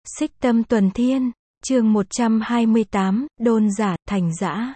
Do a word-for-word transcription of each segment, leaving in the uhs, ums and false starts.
Xích Tâm Tuần Thiên, chương một trăm hai mươi tám, đôn giả, thành dã.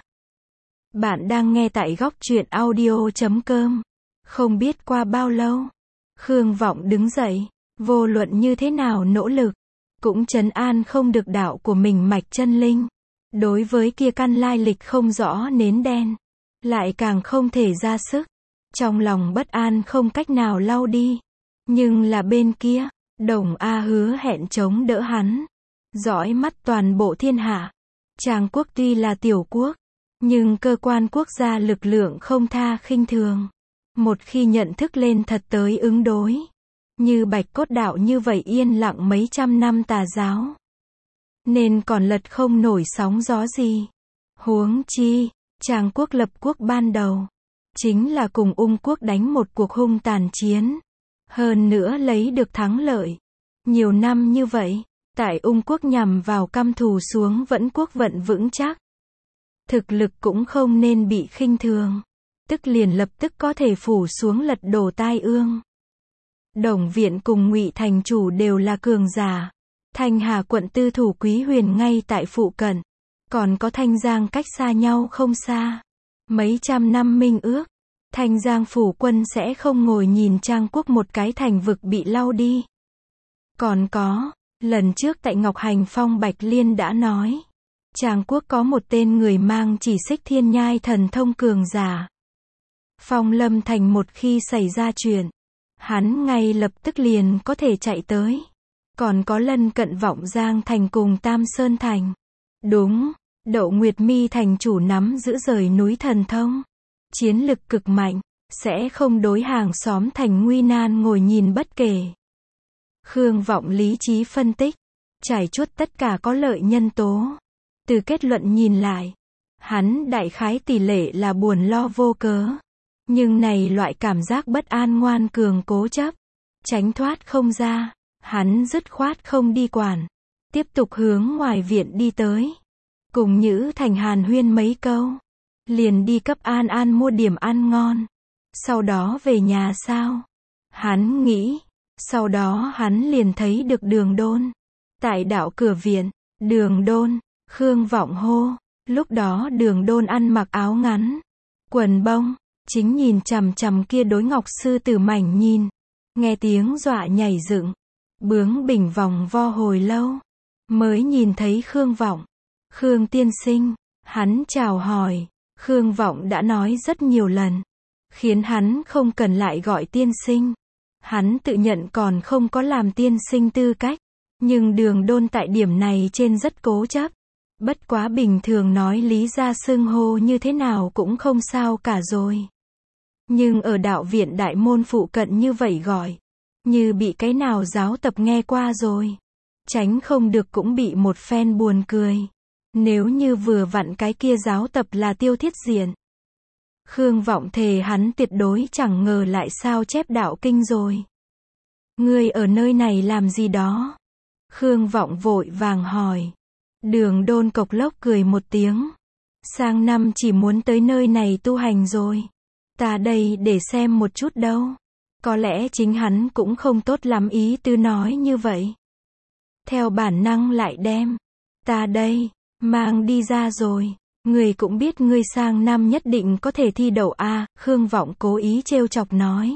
Bạn đang nghe tại góc truyện audio chấm com. Không biết qua bao lâu, Khương Vọng đứng dậy, vô luận như thế nào nỗ lực, cũng trấn an không được đạo của mình mạch chân linh. Đối với kia căn lai lịch không rõ nến đen, lại càng không thể ra sức. Trong lòng bất an không cách nào lau đi. Nhưng là bên kia, Đồng A hứa hẹn chống đỡ hắn. Dõi mắt toàn bộ thiên hạ. Tràng quốc tuy là tiểu quốc, nhưng cơ quan quốc gia lực lượng không tha khinh thường. Một khi nhận thức lên thật tới ứng đối. Như Bạch Cốt Đạo như vậy yên lặng mấy trăm năm tà giáo. Nên còn lật không nổi sóng gió gì. Huống chi, Tràng quốc lập quốc ban đầu. Chính là cùng Ung quốc đánh một cuộc hung tàn chiến. Hơn nữa lấy được thắng lợi. Nhiều năm như vậy, tại Ung quốc nhằm vào căm thù xuống vẫn quốc vận vững chắc. Thực lực cũng không nên bị khinh thường. Tức liền lập tức có thể phủ xuống lật đổ tai ương. Đồng Viện cùng Ngụy thành chủ đều là cường giả. Thanh Hà quận tư thủ Quý Huyền ngay tại phụ cận. Còn có Thanh Giang cách xa nhau không xa. Mấy trăm năm minh ước. Thanh Giang phủ quân sẽ không ngồi nhìn Trang quốc một cái thành vực bị lau đi. Còn có, lần trước tại Ngọc Hành Phong Bạch Liên đã nói. Trang quốc có một tên người mang chỉ xích thiên nhai thần thông cường giả. Phong Lâm Thành một khi xảy ra chuyện, hắn ngay lập tức liền có thể chạy tới. Còn có lân cận Vọng Giang Thành cùng Tam Sơn Thành. Đúng, Đậu Nguyệt Mi thành chủ nắm giữ rời núi thần thông. Chiến lực cực mạnh, sẽ không đối hàng xóm thành nguy nan ngồi nhìn bất kể. Khương Vọng lý trí phân tích, trải chuốt tất cả có lợi nhân tố. Từ kết luận nhìn lại, hắn đại khái tỷ lệ là buồn lo vô cớ. Nhưng này loại cảm giác bất an ngoan cường cố chấp, tránh thoát không ra, hắn dứt khoát không đi quản. Tiếp tục hướng ngoài viện đi tới. Cùng Nhữ Thành hàn huyên mấy câu. Liền đi cấp An An mua điểm ăn ngon. Sau đó về nhà sao? Hắn nghĩ. Sau đó hắn liền thấy được Đường Đôn. Tại đạo cửa viện, Đường Đôn, Khương Vọng hô. Lúc đó Đường Đôn ăn mặc áo ngắn, quần bông, chính nhìn chằm chằm kia đối ngọc sư tử mảnh nhìn. Nghe tiếng dọa nhảy dựng, bướng bỉnh vòng vo hồi lâu. Mới nhìn thấy Khương Vọng. Khương tiên sinh, hắn chào hỏi. Khương Vọng đã nói rất nhiều lần, khiến hắn không cần lại gọi tiên sinh. Hắn tự nhận còn không có làm tiên sinh tư cách, nhưng Đường Đôn tại điểm này trên rất cố chấp. Bất quá bình thường nói lý ra xưng hô như thế nào cũng không sao cả rồi. Nhưng ở đạo viện đại môn phụ cận như vậy gọi, như bị cái nào giáo tập nghe qua rồi. Tránh không được cũng bị một phen buồn cười. Nếu như vừa vặn cái kia giáo tập là Tiêu Thiết Diện. Khương Vọng thề hắn tuyệt đối chẳng ngờ lại sao chép đạo kinh rồi. Ngươi ở nơi này làm gì đó? Khương Vọng vội vàng hỏi. Đường Đôn cộc lốc cười một tiếng. Sang năm chỉ muốn tới nơi này tu hành rồi. Ta đây để xem một chút đâu. Có lẽ chính hắn cũng không tốt lắm ý tư nói như vậy. Theo bản năng lại đem. Ta đây. Mang đi ra rồi. Người cũng biết ngươi sang năm nhất định có thể thi đậu A. Khương Vọng cố ý trêu chọc nói.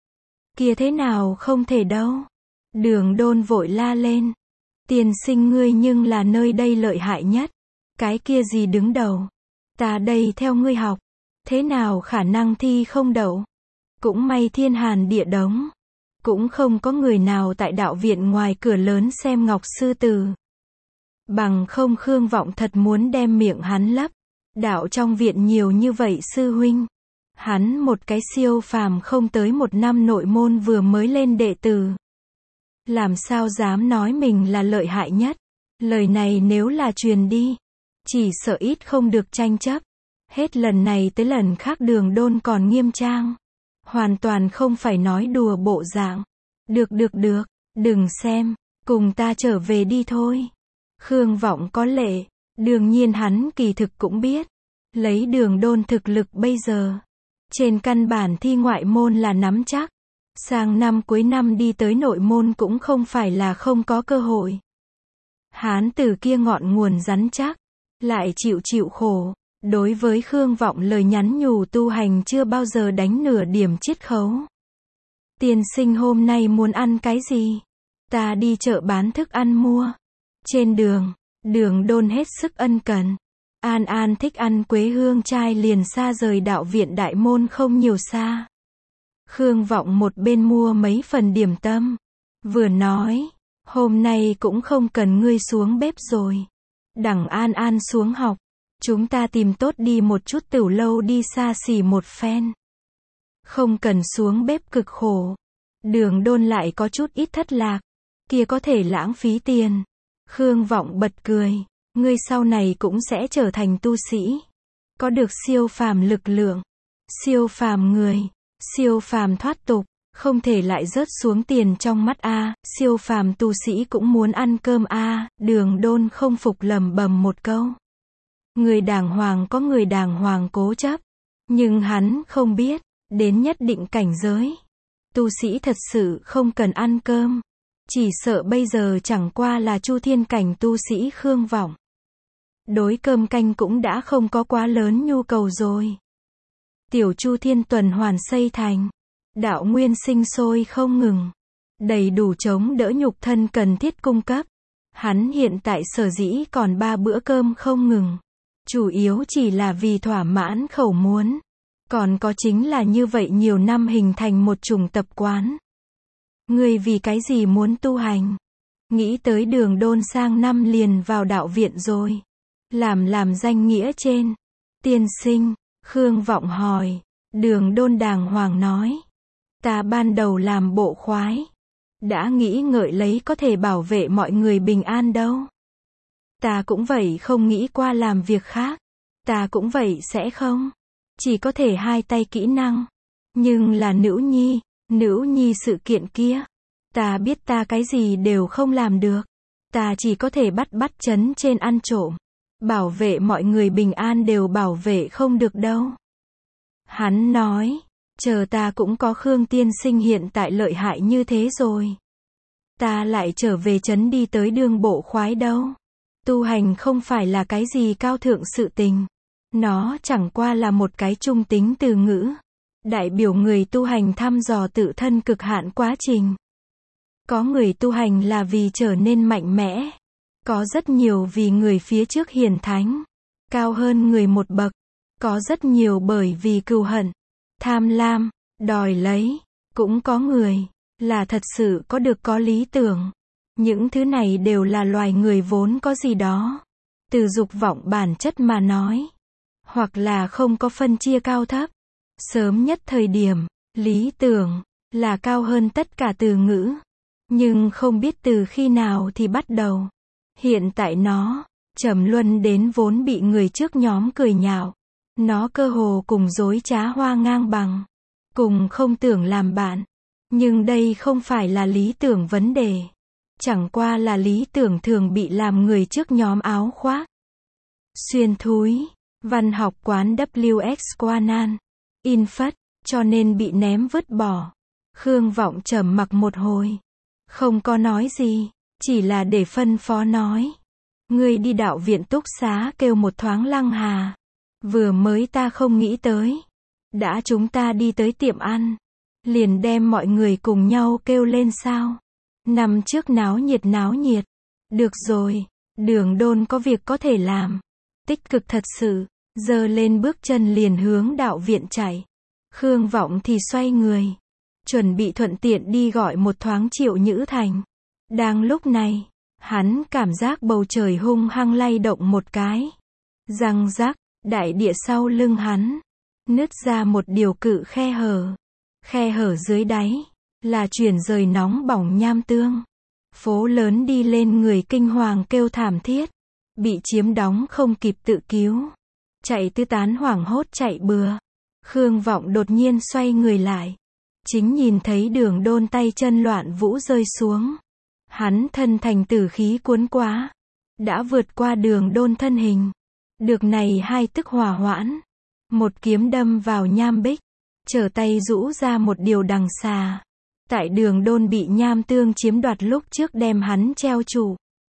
Kia thế nào không thể đâu. Đường Đôn vội la lên. Tiên sinh ngươi nhưng là nơi đây lợi hại nhất. Cái kia gì đứng đầu. Ta đây theo ngươi học. Thế nào khả năng thi không đậu. Cũng may thiên hàn địa đống. Cũng không có người nào tại đạo viện ngoài cửa lớn xem ngọc sư tử. Bằng không Khương Vọng thật muốn đem miệng hắn lấp. Đạo trong viện nhiều như vậy sư huynh. Hắn một cái siêu phàm không tới một năm nội môn vừa mới lên đệ tử. Làm sao dám nói mình là lợi hại nhất. Lời này nếu là truyền đi, chỉ sợ ít không được tranh chấp. Hết lần này tới lần khác Đường Đôn còn nghiêm trang. Hoàn toàn không phải nói đùa bộ dạng. Được được được, đừng xem, cùng ta trở về đi thôi. Khương Vọng có lệ, đương nhiên hắn kỳ thực cũng biết. Lấy Đường Đôn thực lực bây giờ. Trên căn bản thi ngoại môn là nắm chắc. Sang năm cuối năm đi tới nội môn cũng không phải là không có cơ hội. Hán tử kia ngọn nguồn rắn chắc, lại chịu chịu khổ. Đối với Khương Vọng lời nhắn nhủ tu hành chưa bao giờ đánh nửa điểm chiết khấu. Tiên sinh hôm nay muốn ăn cái gì? Ta đi chợ bán thức ăn mua. Trên đường, Đường Đôn hết sức ân cần. An An thích ăn quế hương trai liền xa rời đạo viện đại môn không nhiều xa. Khương Vọng một bên mua mấy phần điểm tâm, vừa nói, hôm nay cũng không cần ngươi xuống bếp rồi. Đằng An An xuống học, chúng ta tìm tốt đi một chút tửu lâu đi xa xỉ một phen. Không cần xuống bếp cực khổ. Đường Đôn lại có chút ít thất lạc, kia có thể lãng phí tiền. Khương Vọng bật cười, ngươi sau này cũng sẽ trở thành tu sĩ, có được siêu phàm lực lượng, siêu phàm người, siêu phàm thoát tục, không thể lại rớt xuống tiền trong mắt a, siêu phàm tu sĩ cũng muốn ăn cơm a, Đường Đôn không phục lẩm bẩm một câu. Người đàng hoàng có người đàng hoàng cố chấp, nhưng hắn không biết, đến nhất định cảnh giới, tu sĩ thật sự không cần ăn cơm. Chỉ sợ bây giờ chẳng qua là chu thiên cảnh tu sĩ Khương Vọng. Đối cơm canh cũng đã không có quá lớn nhu cầu rồi. Tiểu chu thiên tuần hoàn xây thành. Đạo nguyên sinh sôi không ngừng. Đầy đủ chống đỡ nhục thân cần thiết cung cấp. Hắn hiện tại sở dĩ còn ba bữa cơm không ngừng. Chủ yếu chỉ là vì thỏa mãn khẩu muốn. Còn có chính là như vậy nhiều năm hình thành một chủng tập quán. Ngươi vì cái gì muốn tu hành? Nghĩ tới Đường Đôn sang năm liền vào đạo viện rồi. Làm làm danh nghĩa trên. Tiên sinh, Khương Vọng hỏi. Đường Đôn đàng hoàng nói. Ta ban đầu làm bộ khoái. Đã nghĩ ngợi lấy có thể bảo vệ mọi người bình an đâu. Ta cũng vậy không nghĩ qua làm việc khác. Ta cũng vậy sẽ không. Chỉ có thể hai tay kỹ năng. Nhưng là nữ nhi. Nữ nhi sự kiện kia, ta biết ta cái gì đều không làm được. Ta chỉ có thể bắt bắt chấn trên ăn trộm. Bảo vệ mọi người bình an đều bảo vệ không được đâu. Hắn nói, chờ ta cũng có Khương tiên sinh hiện tại lợi hại như thế rồi. Ta lại trở về chấn đi tới đường bộ khoái đâu. Tu hành không phải là cái gì cao thượng sự tình. Nó chẳng qua là một cái trung tính từ ngữ. Đại biểu người tu hành thăm dò tự thân cực hạn quá trình. Có người tu hành là vì trở nên mạnh mẽ. Có rất nhiều vì người phía trước hiển thánh. Cao hơn người một bậc. Có rất nhiều bởi vì cừu hận, tham lam, đòi lấy. Cũng có người là thật sự có được có lý tưởng. Những thứ này đều là loài người vốn có gì đó. Từ dục vọng bản chất mà nói. Hoặc là không có phân chia cao thấp. Sớm nhất thời điểm, lý tưởng, là cao hơn tất cả từ ngữ. Nhưng không biết từ khi nào thì bắt đầu. Hiện tại nó, trầm luân đến vốn bị người trước nhóm cười nhạo. Nó cơ hồ cùng dối trá hoa ngang bằng. Cùng không tưởng làm bạn. Nhưng đây không phải là lý tưởng vấn đề. Chẳng qua là lý tưởng thường bị làm người trước nhóm áo khoác. Xuyên thúi, văn học quán W X Quanan. In phất, cho nên bị ném vứt bỏ. Khương Vọng trầm mặc một hồi. Không có nói gì, chỉ là để phân phó nói. Ngươi đi đạo viện túc xá kêu một thoáng Lăng Hà. Vừa mới ta không nghĩ tới. Đã chúng ta đi tới tiệm ăn. Liền đem mọi người cùng nhau kêu lên sao. Năm trước náo nhiệt náo nhiệt. Được rồi, Đường Đôn có việc có thể làm. Tích cực thật sự. Giơ lên bước chân liền hướng đạo viện chạy. Khương Vọng thì xoay người. Chuẩn bị thuận tiện đi gọi một thoáng Triệu Nhữ Thành. Đang lúc này, hắn cảm giác bầu trời hung hăng lay động một cái. Răng rắc, đại địa sau lưng hắn. Nứt ra một điều cự khe hở. Khe hở dưới đáy, là chuyển rời nóng bỏng nham tương. Phố lớn đi lên người kinh hoàng kêu thảm thiết. Bị chiếm đóng không kịp tự cứu. Chạy tứ tán hoảng hốt chạy bừa. Khương Vọng đột nhiên xoay người lại. Chính nhìn thấy Đường Đôn tay chân loạn vũ rơi xuống. Hắn thân thành tử khí cuốn quá. Đã vượt qua Đường Đôn thân hình. Được này hai tức hòa hoãn. Một kiếm đâm vào nham bích. Trở tay rũ ra một điều đằng xà. Tại Đường Đôn bị nham tương chiếm đoạt lúc trước đem hắn treo trụ.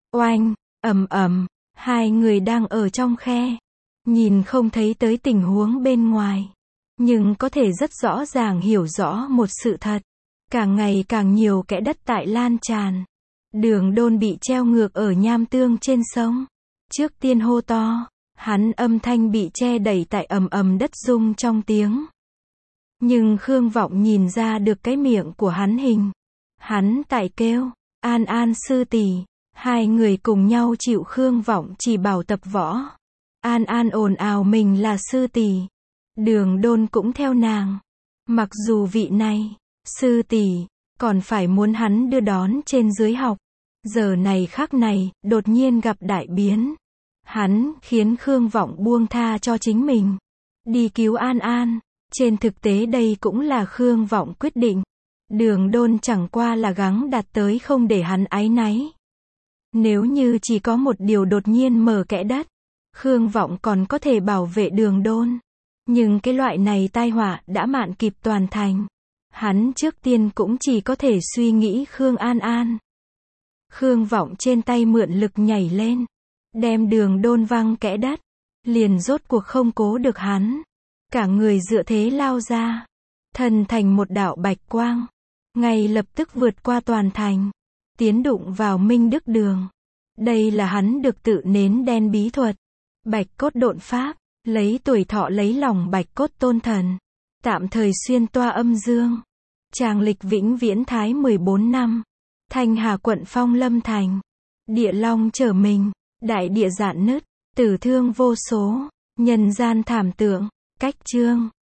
Oanh, ầm ầm, hai người đang ở trong khe. Nhìn không thấy tới tình huống bên ngoài. Nhưng có thể rất rõ ràng hiểu rõ một sự thật. Càng ngày càng nhiều kẽ đất tại lan tràn. Đường Đôn bị treo ngược ở nham tương trên sông. Trước tiên hô to, hắn âm thanh bị che đẩy tại ầm ầm đất rung trong tiếng. Nhưng Khương Vọng nhìn ra được cái miệng của hắn hình. Hắn tại kêu, An An sư tỷ. Hai người cùng nhau chịu Khương Vọng chỉ bảo tập võ. An An ồn ào mình là sư tỷ. Đường Đôn cũng theo nàng. Mặc dù vị này, sư tỷ, còn phải muốn hắn đưa đón trên dưới học. Giờ này khắc này, đột nhiên gặp đại biến. Hắn khiến Khương Vọng buông tha cho chính mình. Đi cứu An An. Trên thực tế đây cũng là Khương Vọng quyết định. Đường Đôn chẳng qua là gắng đạt tới không để hắn áy náy. Nếu như chỉ có một điều đột nhiên mở kẽ đất, Khương Vọng còn có thể bảo vệ Đường Đôn. Nhưng cái loại này tai họa đã mạn kịp toàn thành. Hắn trước tiên cũng chỉ có thể suy nghĩ Khương An An. Khương Vọng trên tay mượn lực nhảy lên, đem Đường Đôn văng kẽ đất, liền rốt cuộc không cố được hắn. Cả người dựa thế lao ra, thân thành một đạo bạch quang, ngay lập tức vượt qua toàn thành, tiến đụng vào Minh Đức Đường. Đây là hắn được tự nến đen bí thuật, bạch cốt độn pháp, lấy tuổi thọ lấy lòng bạch cốt tôn thần, tạm thời xuyên toa âm dương. Tràng lịch vĩnh viễn thái mười bốn năm, Thanh Hà quận Phong Lâm Thành, địa long trở mình, đại địa rạn nứt, tử thương vô số, nhân gian thảm tượng. Cách chương